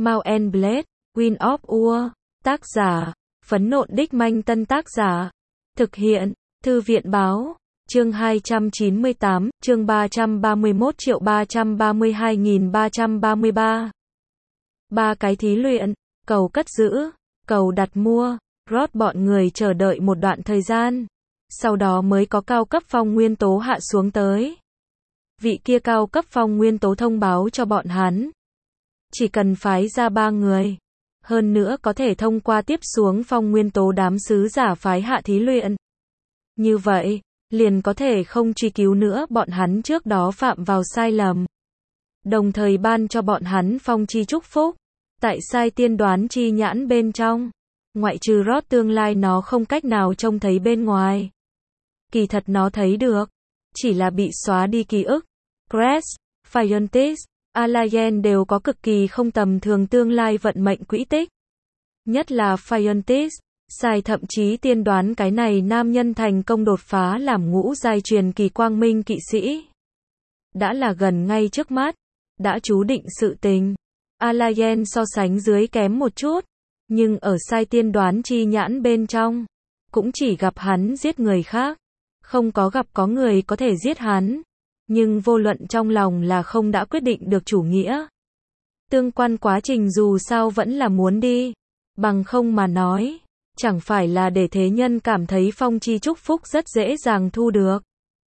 Mount and Blade, Wind of War. Tác giả, Phấn Nộn Đích Manh. Tân tác giả, thực hiện, Thư viện Báo. Chương 298, chương 331.332.333. Ba cái thí luyện, cầu cất giữ, cầu đặt mua. Rod bọn người chờ đợi một đoạn thời gian, sau đó mới có cao cấp phong nguyên tố hạ xuống tới. Vị kia cao cấp phong nguyên tố thông báo cho bọn hắn, chỉ cần phái ra 3 người, hơn nữa có thể thông qua tiếp xuống phong nguyên tố đám sứ giả phái hạ thí luyện. Như vậy, liền có thể không truy cứu nữa bọn hắn trước đó phạm vào sai lầm. Đồng thời ban cho bọn hắn phong chi chúc phúc, tại sai tiên đoán chi nhãn bên trong. Ngoại trừ Rod tương lai nó không cách nào trông thấy bên ngoài. Kỳ thật nó thấy được, chỉ là bị xóa đi ký ức. Crest, Phiontis, Alayen đều có cực kỳ không tầm thường tương lai vận mệnh quỹ tích. Nhất là Phiontis, sai thậm chí tiên đoán cái này nam nhân thành công đột phá làm ngũ giai truyền kỳ quang minh kỵ sĩ. Đã là gần ngay trước mắt, đã chú định sự tình. Alayen so sánh dưới kém một chút, nhưng ở sai tiên đoán chi nhãn bên trong, cũng chỉ gặp hắn giết người khác, không có gặp có người có thể giết hắn. Nhưng vô luận trong lòng là không đã quyết định được chủ nghĩa. Tương quan quá trình dù sao vẫn là muốn đi, bằng không mà nói, chẳng phải là để thế nhân cảm thấy phong chi chúc phúc rất dễ dàng thu được.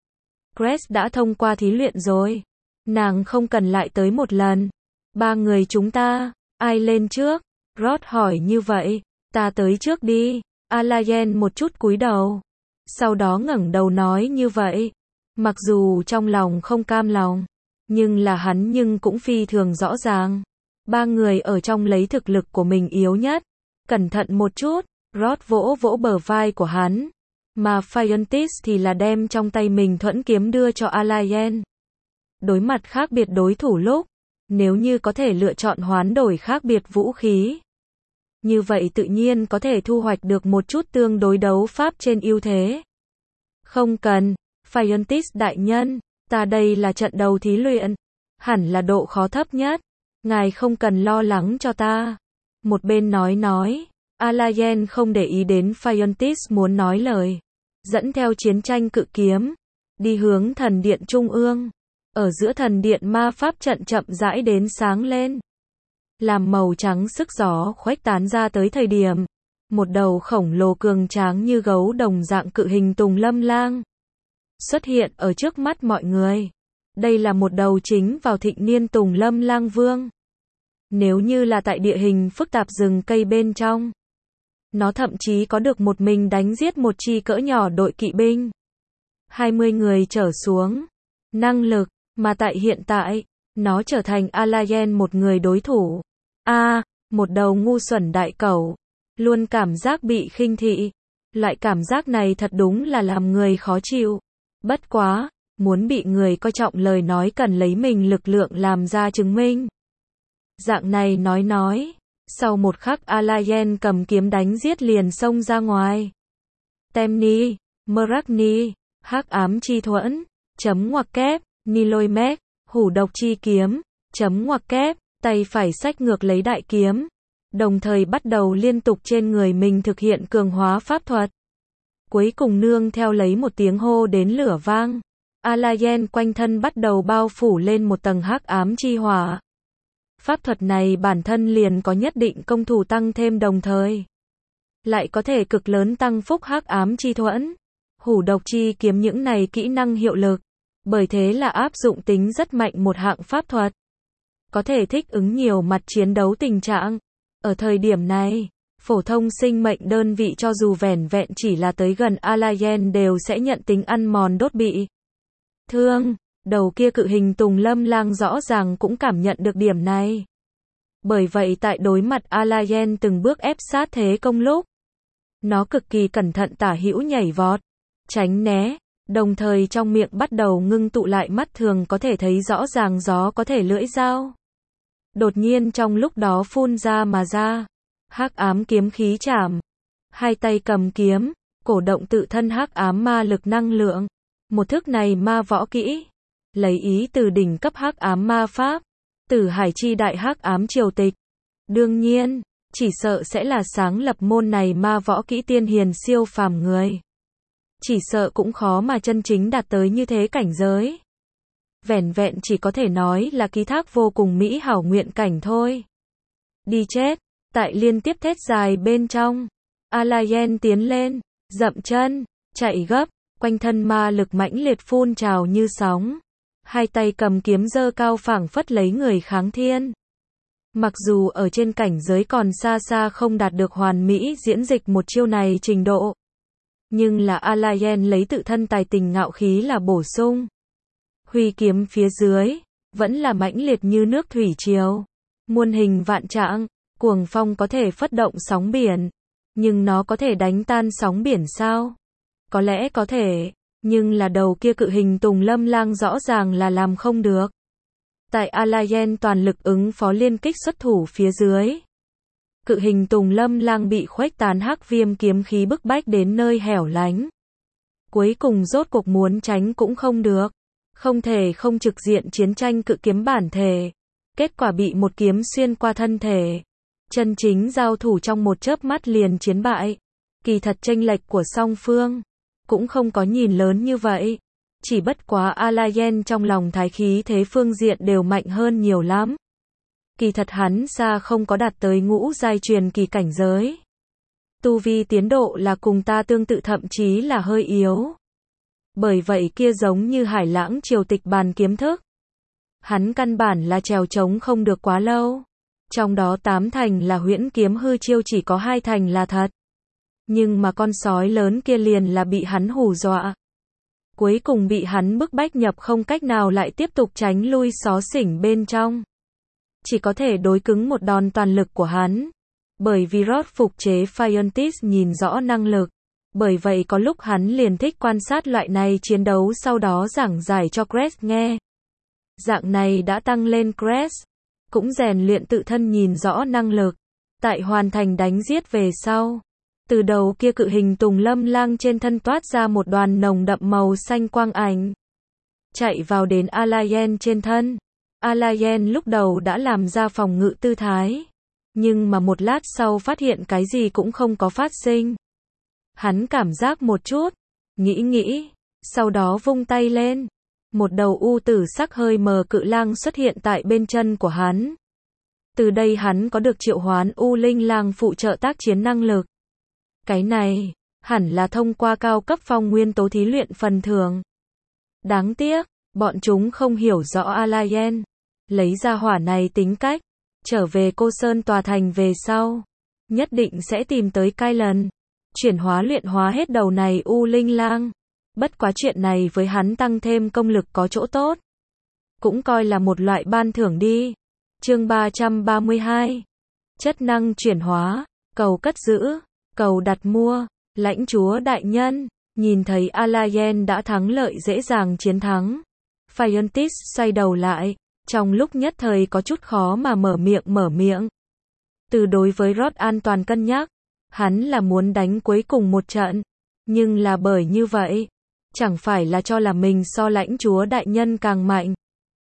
Crest đã thông qua thí luyện rồi, nàng không cần lại tới một lần. 3 người chúng ta, ai lên trước? Rod hỏi như vậy. Ta tới trước đi. Alayen một chút cúi đầu, sau đó ngẩng đầu nói như vậy. Mặc dù trong lòng không cam lòng, nhưng là hắn nhưng cũng phi thường rõ ràng. 3 người ở trong lấy thực lực của mình yếu nhất. Cẩn thận một chút. Rod vỗ vỗ bờ vai của hắn, mà Phiontis thì là đem trong tay mình thuẫn kiếm đưa cho Alayen. Đối mặt khác biệt đối thủ lúc, nếu như có thể lựa chọn hoán đổi khác biệt vũ khí, như vậy tự nhiên có thể thu hoạch được một chút tương đối đấu pháp trên ưu thế. Không cần, Phiontis đại nhân, ta đây là trận đầu thí luyện, hẳn là độ khó thấp nhất, ngài không cần lo lắng cho ta. Một bên nói. Alayen không để ý đến Phiontis muốn nói lời, dẫn theo chiến tranh cự kiếm, đi hướng thần điện trung ương. Ở giữa thần điện ma pháp trận chậm rãi đến sáng lên, làm màu trắng sức gió khuếch tán ra tới thời điểm, một đầu khổng lồ cường tráng như gấu đồng dạng cự hình tùng lâm lang xuất hiện ở trước mắt mọi người. Đây là một đầu chính vào thịnh niên tùng lâm lang vương. Nếu như là tại địa hình phức tạp rừng cây bên trong, nó thậm chí có được một mình đánh giết một chi cỡ nhỏ đội kỵ binh 20 người trở xuống năng lực, mà tại hiện tại, nó trở thành Alayen một người đối thủ. Một đầu ngu xuẩn đại cẩu, luôn cảm giác bị khinh thị. Loại cảm giác này thật đúng là làm người khó chịu. Bất quá, muốn bị người coi trọng lời nói cần lấy mình lực lượng làm ra chứng minh. Dạng này nói. Sau một khắc Alayen cầm kiếm đánh giết liền xông ra ngoài. Temni, Meragni, hắc ám chi thuẫn, chấm ngoặc kép, Niloimek, hủ độc chi kiếm, chấm ngoặc kép, tay phải xách ngược lấy đại kiếm, đồng thời bắt đầu liên tục trên người mình thực hiện cường hóa pháp thuật. Cuối cùng nương theo lấy một tiếng hô đến lửa vang, Alayen quanh thân bắt đầu bao phủ lên một tầng hắc ám chi hỏa. Pháp thuật này bản thân liền có nhất định công thủ tăng thêm, đồng thời lại có thể cực lớn tăng phúc hắc ám chi thuẫn, hủ độc chi kiếm những này kỹ năng hiệu lực, bởi thế là áp dụng tính rất mạnh một hạng pháp thuật, có thể thích ứng nhiều mặt chiến đấu tình trạng. Ở thời điểm này, phổ thông sinh mệnh đơn vị cho dù vẻn vẹn chỉ là tới gần Alayen đều sẽ nhận tính ăn mòn đốt bị thương. Đầu kia cự hình tùng lâm lang rõ ràng cũng cảm nhận được điểm này. Bởi vậy tại đối mặt Alayen từng bước ép sát thế công lúc, nó cực kỳ cẩn thận tả hữu nhảy vọt, tránh né, đồng thời trong miệng bắt đầu ngưng tụ lại mắt thường có thể thấy rõ ràng gió có thể lưỡi dao. Đột nhiên trong lúc đó phun ra mà ra, hắc ám kiếm khí chảm, hai tay cầm kiếm, cổ động tự thân hắc ám ma lực năng lượng. Một thức này ma võ kỹ, lấy ý từ đỉnh cấp hắc ám ma pháp, Tử Hải chi đại hắc ám triều tịch, Đương nhiên, chỉ sợ sẽ là sáng lập môn này ma võ kỹ tiên hiền siêu phàm người. Chỉ sợ cũng khó mà chân chính đạt tới như thế cảnh giới. Vẻn vẹn chỉ có thể nói là ký thác vô cùng mỹ hảo nguyện cảnh thôi. Đi chết, tại liên tiếp thét dài bên trong. Alayen tiến lên, dậm chân, chạy gấp, quanh thân ma lực mãnh liệt phun trào như sóng. Hai tay cầm kiếm giơ cao phảng phất lấy người kháng thiên. Mặc dù ở trên cảnh giới còn xa xa không đạt được hoàn mỹ diễn dịch một chiêu này trình độ. Nhưng là Alayen lấy tự thân tài tình ngạo khí là bổ sung. Huy kiếm phía dưới, vẫn là mãnh liệt như nước thủy triều. Muôn hình vạn trạng, cuồng phong có thể phất động sóng biển. Nhưng nó có thể đánh tan sóng biển sao? Có lẽ có thể, nhưng là đầu kia cự hình Tùng Lâm Lang rõ ràng là làm không được. Tại Alayen toàn lực ứng phó liên kích xuất thủ phía dưới. Cự hình Tùng Lâm Lang bị khuếch tán hắc viêm kiếm khí bức bách đến nơi hẻo lánh. Cuối cùng rốt cuộc muốn tránh cũng không được. Không thể không trực diện chiến tranh cự kiếm bản thể. Kết quả bị một kiếm xuyên qua thân thể. Chân chính giao thủ trong một chớp mắt liền chiến bại. Kỳ thật chênh lệch của song phương cũng không có nhìn lớn như vậy. Chỉ bất quá Alayen trong lòng thái khí thế phương diện đều mạnh hơn nhiều lắm. Kỳ thật hắn xa không có đạt tới ngũ giai truyền kỳ cảnh giới. Tu vi tiến độ là cùng ta tương tự thậm chí là hơi yếu. Bởi vậy kia giống như hải lãng triều tịch bàn kiếm thức. Hắn căn bản là trèo trống không được quá lâu. Trong đó 8 thành là huyễn kiếm hư chiêu, chỉ có 2 thành là thật. Nhưng mà con sói lớn kia liền là bị hắn hù dọa. Cuối cùng bị hắn bức bách nhập không cách nào lại tiếp tục tránh lui xó xỉnh bên trong. Chỉ có thể đối cứng một đòn toàn lực của hắn. Bởi vì Rod phục chế Fiontis nhìn rõ năng lực. Bởi vậy có lúc hắn liền thích quan sát loại này chiến đấu sau đó giảng giải cho Crest nghe. Dạng này đã tăng lên Crest. Cũng rèn luyện tự thân nhìn rõ năng lực. Tại hoàn thành đánh giết về sau. Từ đầu kia cự hình Tùng Lâm Lang trên thân toát ra một đoàn nồng đậm màu xanh quang ảnh. Chạy vào đến Alayen trên thân. Alayen lúc đầu đã làm ra phòng ngự tư thái. Nhưng mà một lát sau phát hiện cái gì cũng không có phát sinh. Hắn cảm giác một chút. Nghĩ. Sau đó vung tay lên. Một đầu u tử sắc hơi mờ cự lang xuất hiện tại bên chân của hắn. Từ đây hắn có được triệu hoán u linh lang phụ trợ tác chiến năng lực. Cái này, hẳn là thông qua cao cấp phong nguyên tố thí luyện phần thưởng. Đáng tiếc, bọn chúng không hiểu rõ Alayen. Lấy ra hỏa này tính cách, trở về Cô Sơn tòa thành về sau. Nhất định sẽ tìm tới Kylan. Chuyển hóa luyện hóa hết đầu này u linh lang. Bất quá chuyện này với hắn tăng thêm công lực có chỗ tốt. Cũng coi là một loại ban thưởng đi. Chương 332. Chất năng chuyển hóa, cầu cất giữ, cầu đặt mua. Lãnh chúa đại nhân, nhìn thấy Alayen đã thắng lợi dễ dàng chiến thắng. Fiontis xoay đầu lại, trong lúc nhất thời có chút khó mà mở miệng. Từ đối với Rod an toàn cân nhắc, hắn là muốn đánh cuối cùng một trận. Nhưng là bởi như vậy, chẳng phải là cho là mình so lãnh chúa đại nhân càng mạnh.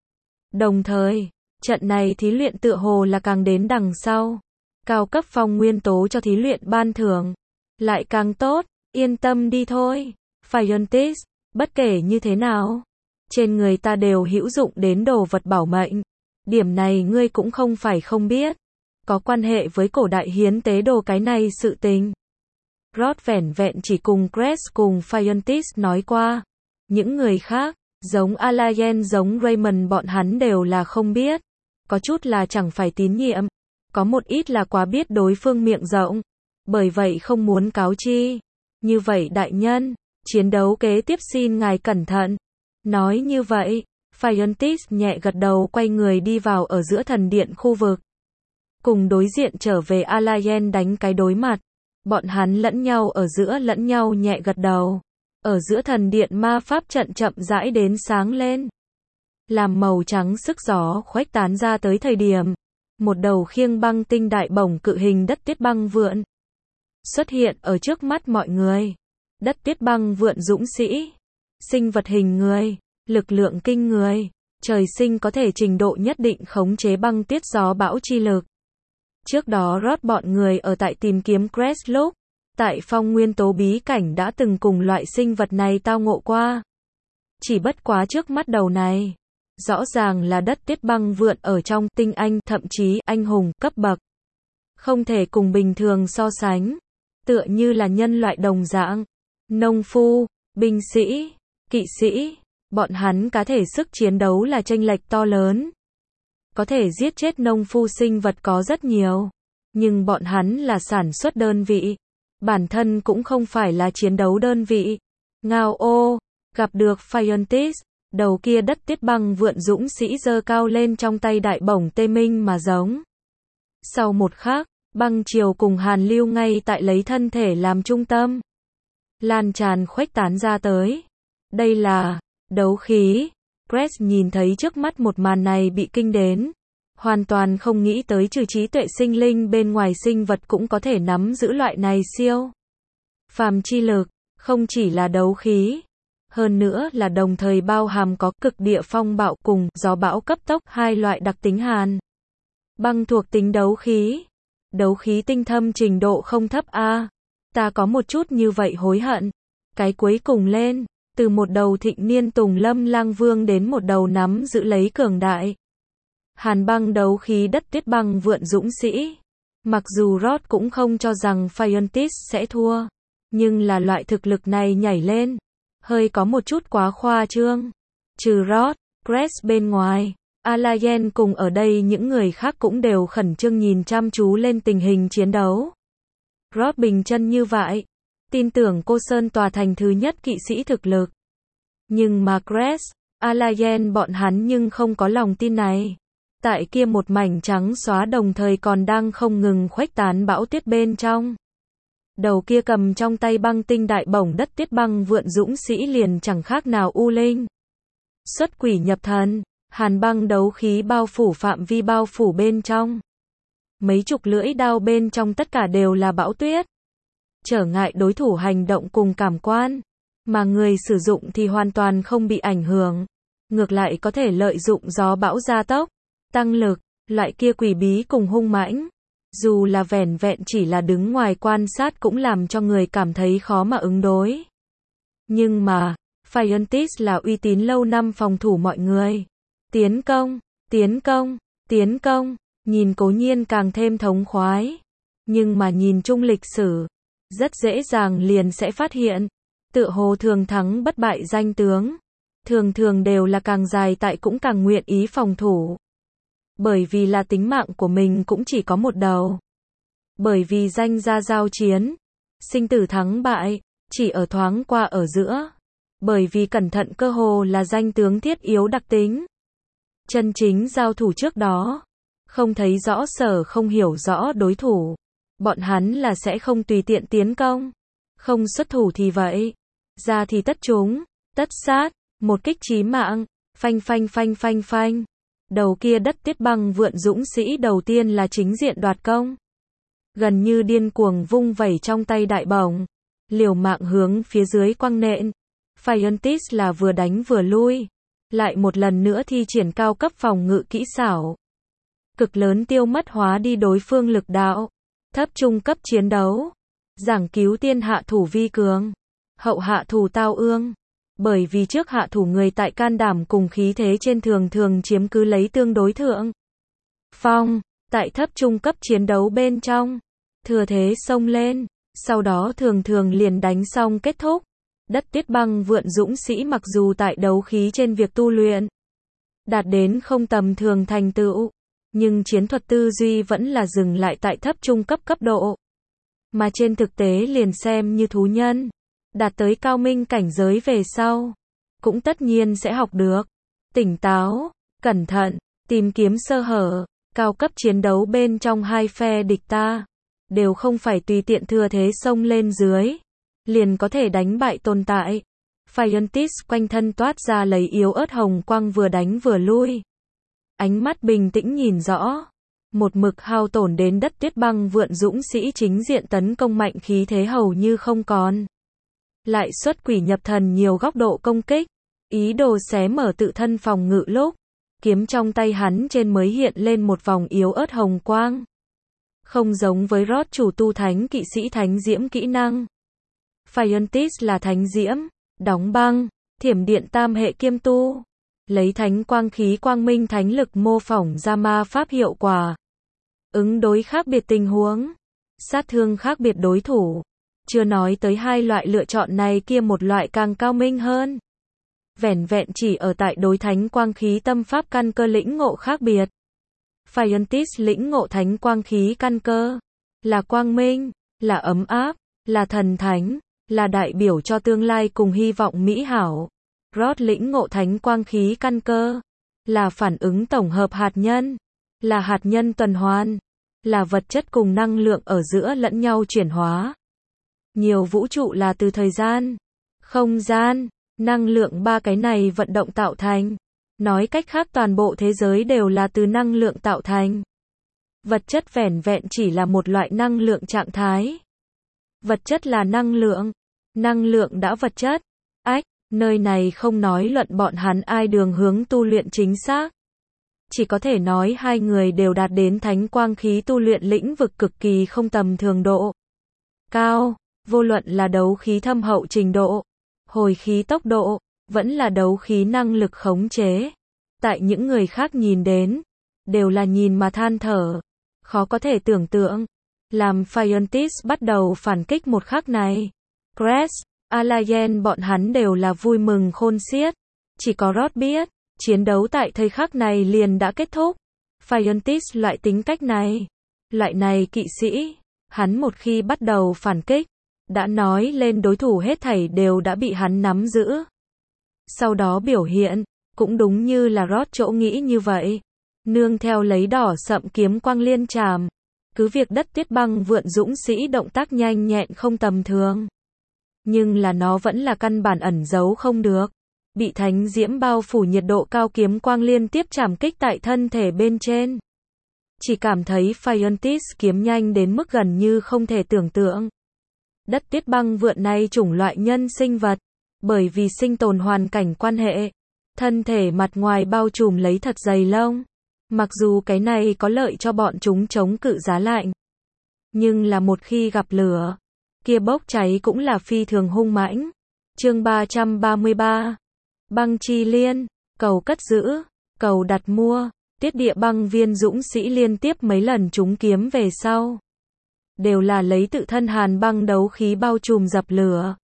Đồng thời, trận này thí luyện tựa hồ là càng đến đằng sau. Cao cấp phong nguyên tố cho thí luyện ban thưởng. Lại càng tốt, yên tâm đi thôi. Fiontis, bất kể như thế nào. Trên người ta đều hữu dụng đến đồ vật bảo mệnh. Điểm này ngươi cũng không phải không biết. Có quan hệ với cổ đại hiến tế đồ cái này sự tình. Rod vẻn vẹn chỉ cùng Crest cùng Fiontis nói qua. Những người khác, giống Alayen giống Raymond bọn hắn đều là không biết. Có chút là chẳng phải tín nhiệm. Có một ít là quá biết đối phương miệng rộng. Bởi vậy không muốn cáo chi. Như vậy đại nhân, chiến đấu kế tiếp xin ngài cẩn thận. Nói như vậy, Fiontis nhẹ gật đầu quay người đi vào ở giữa thần điện khu vực. Cùng đối diện trở về Alayen đánh cái đối mặt. Bọn hắn lẫn nhau nhẹ gật đầu. Ở giữa thần điện ma pháp trận chậm rãi đến sáng lên. Làm màu trắng sức gió khuếch tán ra tới thời điểm. Một đầu khiêng băng tinh đại bổng cự hình đất tuyết băng vượn. Xuất hiện ở trước mắt mọi người. Đất tuyết băng vượn dũng sĩ. Sinh vật hình người. Lực lượng kinh người. Trời sinh có thể trình độ nhất định khống chế băng tuyết gió bão chi lực. Trước đó Rod bọn người ở tại tìm kiếm Crest lúc, tại phong nguyên tố bí cảnh đã từng cùng loại sinh vật này tao ngộ qua. Chỉ bất quá trước mắt đầu này, rõ ràng là đất tuyết băng vượn ở trong tinh anh, thậm chí anh hùng cấp bậc. Không thể cùng bình thường so sánh, tựa như là nhân loại đồng dạng, nông phu, binh sĩ, kỵ sĩ, bọn hắn cá thể sức chiến đấu là chênh lệch to lớn. Có thể giết chết nông phu sinh vật có rất nhiều, nhưng bọn hắn là sản xuất đơn vị, bản thân cũng không phải là chiến đấu đơn vị. Ngao ô, gặp được Phiontis, đầu kia đất tuyết băng vượn dũng sĩ giơ cao lên trong tay đại bổng tê minh mà giống. Sau một khắc, băng chiều cùng hàn lưu ngay tại lấy thân thể làm trung tâm, lan tràn khuếch tán ra tới. Đây là đấu khí. Crest nhìn thấy trước mắt một màn này bị kinh đến, hoàn toàn không nghĩ tới trừ trí tuệ sinh linh bên ngoài sinh vật cũng có thể nắm giữ loại này siêu phàm chi lực, không chỉ là đấu khí, hơn nữa là đồng thời bao hàm có cực địa phong bạo cùng gió bão cấp tốc, hai loại đặc tính hàn băng thuộc tính đấu khí. Đấu khí tinh thâm trình độ không thấp a. Ta có một chút như vậy hối hận. Cái cuối cùng lên, từ một đầu thịnh niên tùng lâm lang vương đến một đầu nắm giữ lấy cường đại hàn băng đấu khí đất tuyết băng vượn dũng sĩ. Mặc dù Rod cũng không cho rằng Phiontis sẽ thua, nhưng là loại thực lực này nhảy lên, hơi có một chút quá khoa trương. Trừ Rod, Crest bên ngoài, Alayen cùng ở đây những người khác cũng đều khẩn trương nhìn chăm chú lên tình hình chiến đấu. Rod bình chân như vậy, tin tưởng cô Sơn tòa thành thứ nhất kỵ sĩ thực lực. Nhưng mà Crest, Alayen bọn hắn nhưng không có lòng tin này. Tại kia một mảnh trắng xóa đồng thời còn đang không ngừng khuếch tán bão tuyết bên trong. Đầu kia cầm trong tay băng tinh đại bổng đất tuyết băng vượn dũng sĩ liền chẳng khác nào U Linh. Xuất quỷ nhập thần, hàn băng đấu khí bao phủ phạm vi bao phủ bên trong. Mấy chục lưỡi đao bên trong tất cả đều là bão tuyết. Trở ngại đối thủ hành động cùng cảm quan, mà người sử dụng thì hoàn toàn không bị ảnh hưởng. Ngược lại có thể lợi dụng gió bão gia tốc, tăng lực, loại kia quỷ bí cùng hung mãnh. Dù là vẻn vẹn chỉ là đứng ngoài quan sát cũng làm cho người cảm thấy khó mà ứng đối. Nhưng mà, Phiontis là uy tín lâu năm phòng thủ mọi người. Tiến công, tiến công, tiến công, nhìn cố nhiên càng thêm thống khoái. Nhưng mà nhìn chung lịch sử, rất dễ dàng liền sẽ phát hiện, tựa hồ thường thắng bất bại danh tướng, thường thường đều là càng dài tại cũng càng nguyện ý phòng thủ. Bởi vì là tính mạng của mình cũng chỉ có một đầu. Bởi vì danh gia giao chiến, sinh tử thắng bại, chỉ ở thoáng qua ở giữa. Bởi vì cẩn thận cơ hồ là danh tướng thiết yếu đặc tính. Chân chính giao thủ trước đó, không thấy rõ sở không hiểu rõ đối thủ. Bọn hắn là sẽ không tùy tiện tiến công. Không xuất thủ thì vậy. Ra thì tất trúng, tất sát, một kích chí mạng, phanh phanh phanh phanh phanh. Đầu kia đất tuyết băng vượn dũng sĩ đầu tiên là chính diện đoạt công. Gần như điên cuồng vung vẩy trong tay đại bổng, liều mạng hướng phía dưới quăng nện. Phiontis là vừa đánh vừa lui, lại một lần nữa thi triển cao cấp phòng ngự kỹ xảo. Cực lớn tiêu mất hóa đi đối phương lực đạo, thấp trung cấp chiến đấu. Giảng cứu tiên hạ thủ vi cường, hậu hạ thủ tao ương. Bởi vì trước hạ thủ người tại can đảm cùng khí thế trên thường thường chiếm cứ lấy tương đối thượng phong, tại thấp trung cấp chiến đấu bên trong, thừa thế xông lên, sau đó thường thường liền đánh xong kết thúc. Đất tuyết băng vượn dũng sĩ mặc dù tại đấu khí trên việc tu luyện đạt đến không tầm thường thành tựu, nhưng chiến thuật tư duy vẫn là dừng lại tại thấp trung cấp cấp độ. Mà trên thực tế liền xem như thú nhân, đạt tới cao minh cảnh giới về sau, cũng tất nhiên sẽ học được tỉnh táo, cẩn thận, tìm kiếm sơ hở. Cao cấp chiến đấu bên trong hai phe địch ta, đều không phải tùy tiện thừa thế xông lên dưới, liền có thể đánh bại tồn tại. Phiontis quanh thân toát ra lấy yếu ớt hồng quang vừa đánh vừa lui. Ánh mắt bình tĩnh nhìn rõ, một mực hao tổn đến đất tuyết băng vượn dũng sĩ chính diện tấn công mạnh khí thế hầu như không còn. Lại xuất quỷ nhập thần nhiều góc độ công kích, ý đồ xé mở tự thân phòng ngự lúc, kiếm trong tay hắn trên mới hiện lên một vòng yếu ớt hồng quang. Không giống với Rod chủ tu thánh kỵ sĩ thánh diễm kỹ năng. Phiontis là thánh diễm, đóng băng, thiểm điện tam hệ kiêm tu. Lấy thánh quang khí quang minh thánh lực mô phỏng ra ma pháp hiệu quả. Ứng đối khác biệt tình huống. Sát thương khác biệt đối thủ. Chưa nói tới hai loại lựa chọn này kia một loại càng cao minh hơn. Vẻn vẹn chỉ ở tại đối thánh quang khí tâm pháp căn cơ lĩnh ngộ khác biệt. Phiontis lĩnh ngộ thánh quang khí căn cơ. Là quang minh, là ấm áp, là thần thánh, là đại biểu cho tương lai cùng hy vọng mỹ hảo. Rod lĩnh ngộ thánh quang khí căn cơ. Là phản ứng tổng hợp hạt nhân. Là hạt nhân tuần hoàn. Là vật chất cùng năng lượng ở giữa lẫn nhau chuyển hóa. Nhiều vũ trụ là từ thời gian, không gian, năng lượng ba cái này vận động tạo thành. Nói cách khác toàn bộ thế giới đều là từ năng lượng tạo thành. Vật chất vẻn vẹn chỉ là một loại năng lượng trạng thái. Vật chất là năng lượng đã vật chất. Nơi này không nói luận bọn hắn ai đường hướng tu luyện chính xác. Chỉ có thể nói hai người đều đạt đến thánh quang khí tu luyện lĩnh vực cực kỳ không tầm thường độ cao, vô luận là đấu khí thâm hậu trình độ, hồi khí tốc độ, vẫn là đấu khí năng lực khống chế. Tại những người khác nhìn đến, đều là nhìn mà than thở, khó có thể tưởng tượng. Làm Phiontis bắt đầu phản kích một khắc này, Crest, Alayen bọn hắn đều là vui mừng khôn xiết. Chỉ có Rod biết, chiến đấu tại thời khắc này liền đã kết thúc. Phiontis loại tính cách này, loại này kỵ sĩ, hắn một khi bắt đầu phản kích, đã nói lên đối thủ hết thảy đều đã bị hắn nắm giữ. Sau đó biểu hiện, cũng đúng như là Rod chỗ nghĩ như vậy. Nương theo lấy đỏ sậm kiếm quang liên tràm. Cứ việc đất tuyết băng vượn dũng sĩ động tác nhanh nhẹn không tầm thường. Nhưng là nó vẫn là căn bản ẩn giấu không được. Bị thánh diễm bao phủ nhiệt độ cao kiếm quang liên tiếp chạm kích tại thân thể bên trên. Chỉ cảm thấy Phiontis kiếm nhanh đến mức gần như không thể tưởng tượng. Đất tuyết băng vượn này chủng loại nhân sinh vật. Bởi vì sinh tồn hoàn cảnh quan hệ. Thân thể mặt ngoài bao trùm lấy thật dày lông. Mặc dù cái này có lợi cho bọn chúng chống cự giá lạnh. Nhưng là một khi gặp lửa, kia bốc cháy cũng là phi thường hung mãnh. Chương 333. Băng chi liên, cầu cất giữ, cầu đặt mua. Tiết địa băng viên dũng sĩ liên tiếp mấy lần trúng kiếm về sau. Đều là lấy tự thân hàn băng đấu khí bao trùm dập lửa.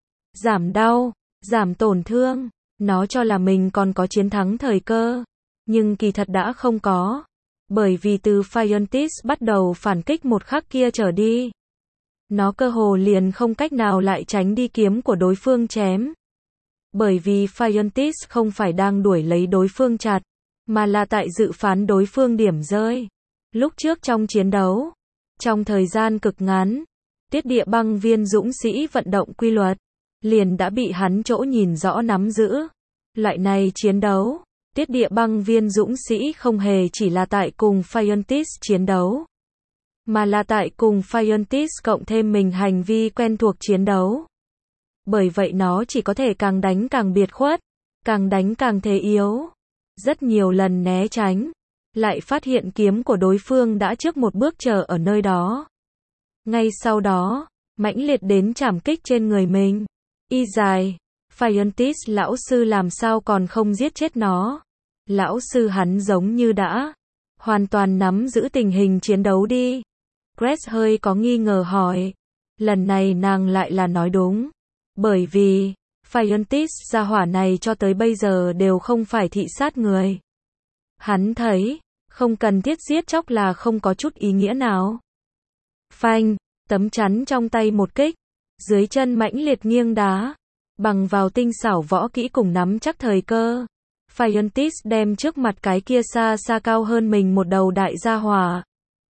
Giảm đau, giảm tổn thương. Nó cho là mình còn có chiến thắng thời cơ. Nhưng kỳ thật đã không có. Bởi vì từ Phiontis bắt đầu phản kích một khắc kia trở đi. Nó cơ hồ liền không cách nào lại tránh đi kiếm của đối phương chém. Bởi vì Phiontis không phải đang đuổi lấy đối phương chặt, mà là tại dự phán đối phương điểm rơi. Lúc trước trong chiến đấu, trong thời gian cực ngắn, tiết địa băng viên dũng sĩ vận động quy luật, liền đã bị hắn chỗ nhìn rõ nắm giữ. Loại này chiến đấu, tiết địa băng viên dũng sĩ không hề chỉ là tại cùng Phiontis chiến đấu, mà là tại cùng Phiontis cộng thêm mình hành vi quen thuộc chiến đấu. Bởi vậy nó chỉ có thể càng đánh càng biệt khuất, càng đánh càng thế yếu. Rất nhiều lần né tránh, lại phát hiện kiếm của đối phương đã trước một bước chờ ở nơi đó. Ngay sau đó, mãnh liệt đến chảm kích trên người mình. Y dài, Phiontis lão sư làm sao còn không giết chết nó. Lão sư hắn giống như đã hoàn toàn nắm giữ tình hình chiến đấu đi. Crest hơi có nghi ngờ hỏi. Lần này nàng lại là nói đúng. Bởi vì, Phiontis gia hỏa này cho tới bây giờ đều không phải thị sát người. Hắn thấy, không cần thiết giết chóc là không có chút ý nghĩa nào. Phanh, tấm chắn trong tay một kích, dưới chân mãnh liệt nghiêng đá, bằng vào tinh xảo võ kỹ cùng nắm chắc thời cơ. Phiontis đem trước mặt cái kia xa xa cao hơn mình một đầu đại gia hỏa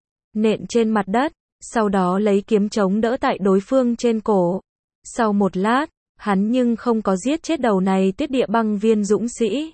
nện trên mặt đất, sau đó lấy kiếm chống đỡ tại đối phương trên cổ. Sau một lát, hắn nhưng không có giết chết đầu này tiết địa băng viên dũng sĩ,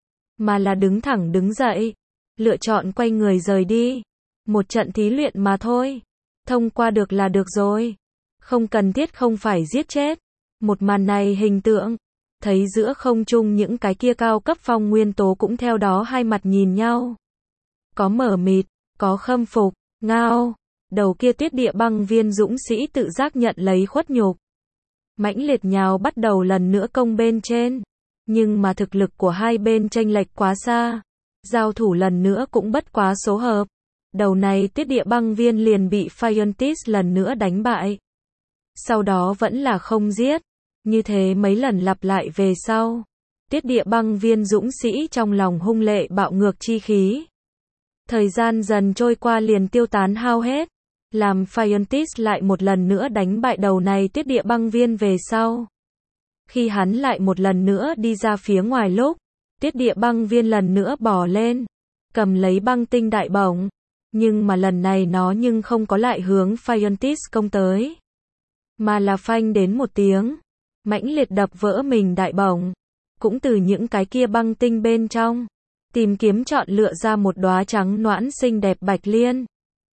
mà là đứng thẳng đứng dậy, lựa chọn quay người rời đi. Một trận thí luyện mà thôi, thông qua được là được rồi, không cần thiết không phải giết chết. Một màn này hình tượng, thấy giữa không trung những cái kia cao cấp phong nguyên tố cũng theo đó hai mặt nhìn nhau. Có mờ mịt, có khâm phục, ngao, đầu kia Tiết Địa Băng Viên dũng sĩ tự giác nhận lấy khuất nhục. Mãnh liệt nhào bắt đầu lần nữa công bên trên. Nhưng mà thực lực của hai bên chênh lệch quá xa. Giao thủ lần nữa cũng bất quá số hợp. Đầu này Tiết Địa Băng Viên liền bị Phiontis lần nữa đánh bại. Sau đó vẫn là không giết. Như thế mấy lần lặp lại về sau. Tiết Địa Băng Viên dũng sĩ trong lòng hung lệ bạo ngược chi khí. Thời gian dần trôi qua liền tiêu tán hao hết. Làm Phiontis lại một lần nữa đánh bại đầu này Tiết Địa Băng Viên về sau. Khi hắn lại một lần nữa đi ra phía ngoài lúc, Tiết Địa Băng Viên lần nữa bò lên, cầm lấy băng tinh đại bổng. Nhưng mà lần này nó nhưng không có lại hướng Phiontis công tới. Mà là phanh đến một tiếng, mãnh liệt đập vỡ mình đại bổng. Cũng từ những cái kia băng tinh bên trong, tìm kiếm chọn lựa ra một đóa trắng nõn xinh đẹp bạch liên.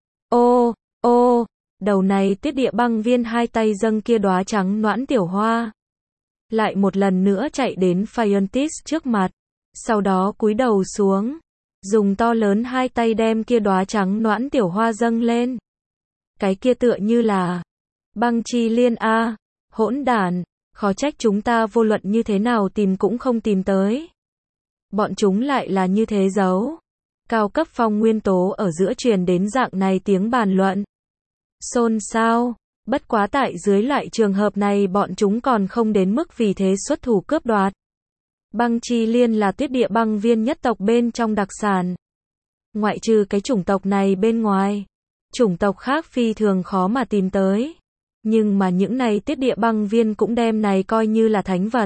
Ô, ô, đầu này Tiết Địa Băng Viên hai tay dâng kia đóa trắng nõn tiểu hoa. Lại một lần nữa chạy đến Phiontis trước mặt, sau đó cúi đầu xuống, dùng to lớn hai tay đem kia đóa trắng nõn tiểu hoa dâng lên. Cái kia tựa như là băng chi liên a, hỗn đản, khó trách chúng ta vô luận như thế nào tìm cũng không tìm tới. Bọn chúng lại là như thế giấu. Cao cấp phong nguyên tố ở giữa truyền đến dạng này tiếng bàn luận. Xôn xao, bất quá tại dưới loại trường hợp này bọn chúng còn không đến mức vì thế xuất thủ cướp đoạt. Băng chi liên là Tiết Địa Băng Viên nhất tộc bên trong đặc sản. Ngoại trừ cái chủng tộc này bên ngoài, chủng tộc khác phi thường khó mà tìm tới. Nhưng mà những này Tiết Địa Băng Viên cũng đem này coi như là thánh vật.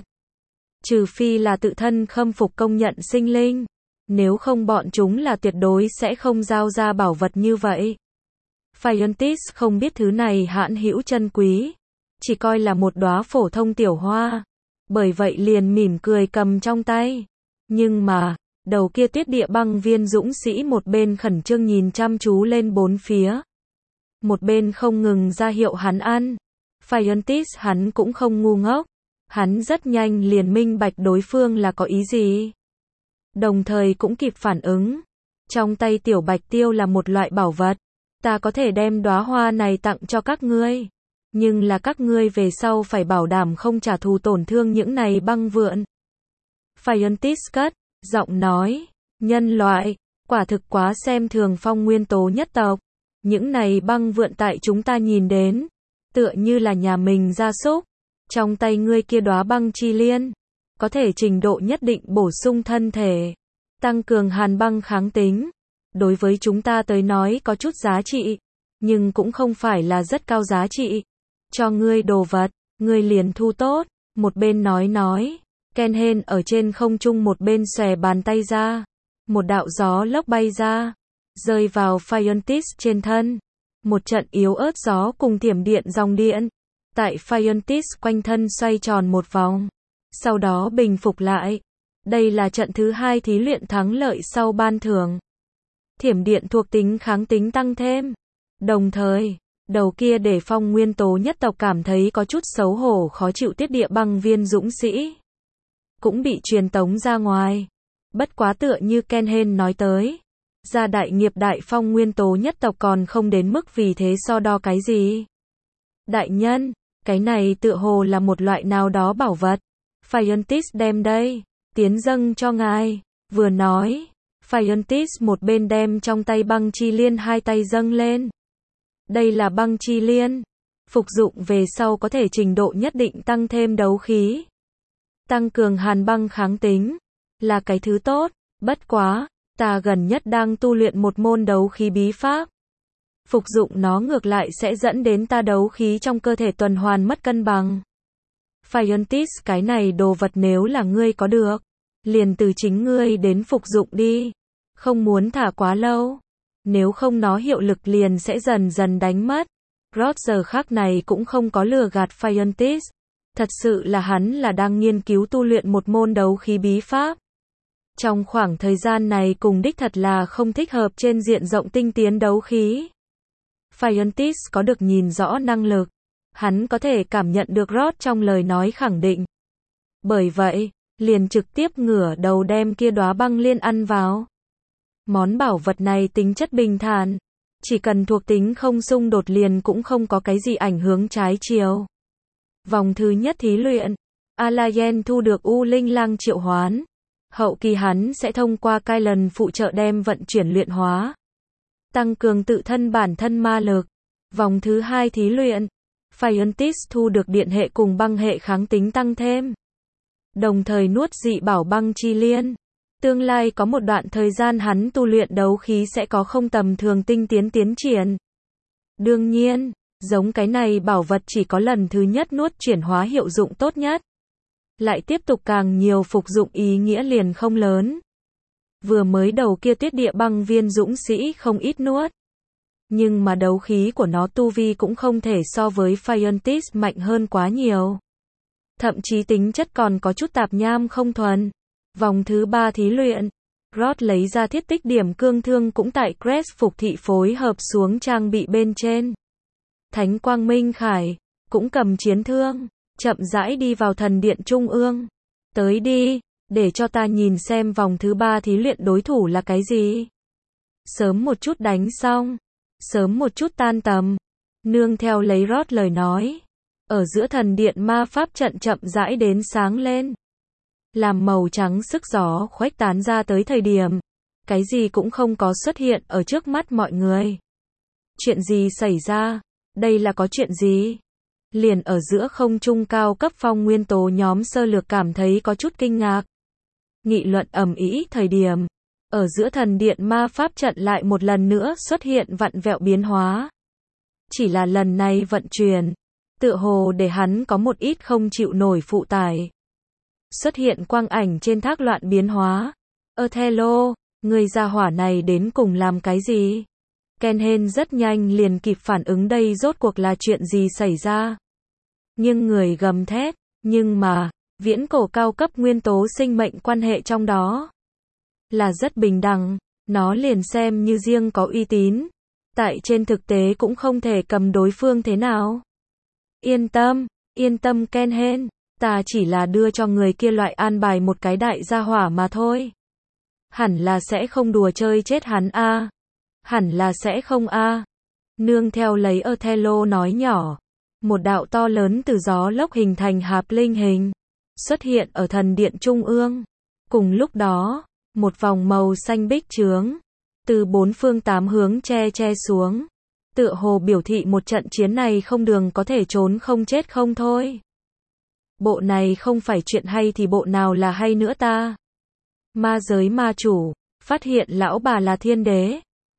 Trừ phi là tự thân khâm phục công nhận sinh linh. Nếu không bọn chúng là tuyệt đối sẽ không giao ra bảo vật như vậy. Phiontis không biết thứ này hãn hữu chân quý. Chỉ coi là một đóa phổ thông tiểu hoa. Bởi vậy liền mỉm cười cầm trong tay. Nhưng mà, đầu kia Tiết Địa Băng Viên dũng sĩ một bên khẩn trương nhìn chăm chú lên bốn phía. Một bên không ngừng ra hiệu hắn ăn. Phiontis hắn cũng không ngu ngốc. Hắn rất nhanh liền minh bạch đối phương là có ý gì. Đồng thời cũng kịp phản ứng. Trong tay tiểu bạch tiêu là một loại bảo vật. Ta có thể đem đóa hoa này tặng cho các ngươi. Nhưng là các ngươi về sau phải bảo đảm không trả thù tổn thương những này băng vượn. Phiontis cất giọng nói. Nhân loại, quả thực quá xem thường phong nguyên tố nhất tộc. Những này băng vượn tại chúng ta nhìn đến. Tựa như là nhà mình gia súc. Trong tay ngươi kia đóa băng chi liên. Có thể trình độ nhất định bổ sung thân thể. Tăng cường hàn băng kháng tính. Đối với chúng ta tới nói có chút giá trị. Nhưng cũng không phải là rất cao giá trị. Cho ngươi đồ vật, ngươi liền thu tốt. Một bên nói. Kenhen ở trên không trung một bên xòe bàn tay ra. Một đạo gió lốc bay ra. Rơi vào Phiontis trên thân. Một trận yếu ớt gió cùng thiểm điện dòng điện. Tại Phiontis quanh thân xoay tròn một vòng. Sau đó bình phục lại. Đây là trận thứ 2 thí luyện thắng lợi sau ban thưởng. Thiểm điện thuộc tính kháng tính tăng thêm. Đồng thời, đầu kia để phong nguyên tố nhất tộc cảm thấy có chút xấu hổ khó chịu Tiết Địa Băng Viên dũng sĩ. Cũng bị truyền tống ra ngoài. Bất quá tựa như Kenhen nói tới. Gia đại nghiệp đại phong nguyên tố nhất tộc còn không đến mức vì thế so đo cái gì. Đại nhân, cái này tựa hồ là một loại nào đó bảo vật. Phiontis đem đây, tiến dâng cho ngài. Vừa nói, Phiontis một bên đem trong tay băng chi liên hai tay dâng lên. Đây là băng chi liên. Phục dụng về sau có thể trình độ nhất định tăng thêm đấu khí. Tăng cường hàn băng kháng tính. Là cái thứ tốt. Bất quá, ta gần nhất đang tu luyện một môn đấu khí bí pháp. Phục dụng nó ngược lại sẽ dẫn đến ta đấu khí trong cơ thể tuần hoàn mất cân bằng. Phiontis cái này đồ vật nếu là ngươi có được. Liền từ chính ngươi đến phục dụng đi. Không muốn thả quá lâu. Nếu không nó hiệu lực liền sẽ dần dần đánh mất. Roger khác này cũng không có lừa gạt Phiontis. Thật sự là hắn là đang nghiên cứu tu luyện một môn đấu khí bí pháp. Trong khoảng thời gian này cùng đích thật là không thích hợp trên diện rộng tinh tiến đấu khí. Phiontis có được nhìn rõ năng lực. Hắn có thể cảm nhận được Rod trong lời nói khẳng định. Bởi vậy, liền trực tiếp ngửa đầu đem kia đóa băng liên ăn vào. Món bảo vật này tính chất bình thản. Chỉ cần thuộc tính không xung đột liền cũng không có cái gì ảnh hưởng trái chiều. Vòng thứ nhất thí luyện, Alayen thu được U Linh Lang triệu hoán. Hậu kỳ hắn sẽ thông qua Kylan phụ trợ đem vận chuyển luyện hóa, tăng cường tự thân bản thân ma lực. Vòng thứ hai thí luyện, Phiontis thu được điện hệ cùng băng hệ kháng tính tăng thêm, đồng thời nuốt dị bảo băng chi liên. Tương lai có một đoạn thời gian hắn tu luyện đấu khí sẽ có không tầm thường tinh tiến triển. Đương nhiên, giống cái này bảo vật chỉ có lần thứ nhất nuốt chuyển hóa hiệu dụng tốt nhất. Lại tiếp tục càng nhiều phục dụng ý nghĩa liền không lớn. Vừa mới đầu kia tuyết địa băng viên dũng sĩ không ít nuốt. Nhưng mà đấu khí của nó tu vi cũng không thể so với Phiontis mạnh hơn quá nhiều. Thậm chí tính chất còn có chút tạp nham không thuần. Vòng thứ ba thí luyện, Rod lấy ra thiết tích điểm cương thương cũng tại Crest phục thị phối hợp xuống trang bị bên trên. Thánh Quang Minh Khải cũng cầm chiến thương, chậm rãi đi vào thần điện trung ương. Tới đi, để cho ta nhìn xem vòng thứ ba thí luyện đối thủ là cái gì. Sớm một chút đánh xong, sớm một chút tan tầm. Nương theo lấy Rod lời nói, ở giữa thần điện ma pháp trận chậm rãi đến sáng lên. Làm màu trắng sức gió khuếch tán ra tới thời điểm, cái gì cũng không có xuất hiện ở trước mắt mọi người. Chuyện gì xảy ra? Đây là có chuyện gì? Liền ở giữa không trung cao cấp phong nguyên tố nhóm sơ lược cảm thấy có chút kinh ngạc. Nghị luận ầm ĩ thời điểm, ở giữa thần điện ma pháp trận lại một lần nữa xuất hiện vặn vẹo biến hóa. Chỉ là lần này vận chuyển, tựa hồ để hắn có một ít không chịu nổi phụ tải. Xuất hiện quang ảnh trên thác loạn biến hóa. Othello, người gia hỏa này đến cùng làm cái gì? Kenhen rất nhanh liền kịp phản ứng đây rốt cuộc là chuyện gì xảy ra. Nhưng người gầm thét, nhưng mà, viễn cổ cao cấp nguyên tố sinh mệnh quan hệ trong đó là rất bình đẳng, nó liền xem như riêng có uy tín. Tại trên thực tế cũng không thể cầm đối phương thế nào. Yên tâm Kenhen. Ta chỉ là đưa cho người kia loại an bài một cái đại gia hỏa mà thôi. Hẳn là sẽ không đùa chơi chết hắn a. Hẳn là sẽ không a. Nương theo lấy Othello nói nhỏ, một đạo to lớn từ gió lốc hình thành hạp linh hình, xuất hiện ở thần điện trung ương. Cùng lúc đó, một vòng màu xanh bích chướng, từ bốn phương tám hướng che xuống. Tựa hồ biểu thị một trận chiến này không đường có thể trốn không chết không thôi. Bộ này không phải chuyện hay thì bộ nào là hay nữa ta? Ma giới ma chủ, phát hiện lão bà là thiên đế.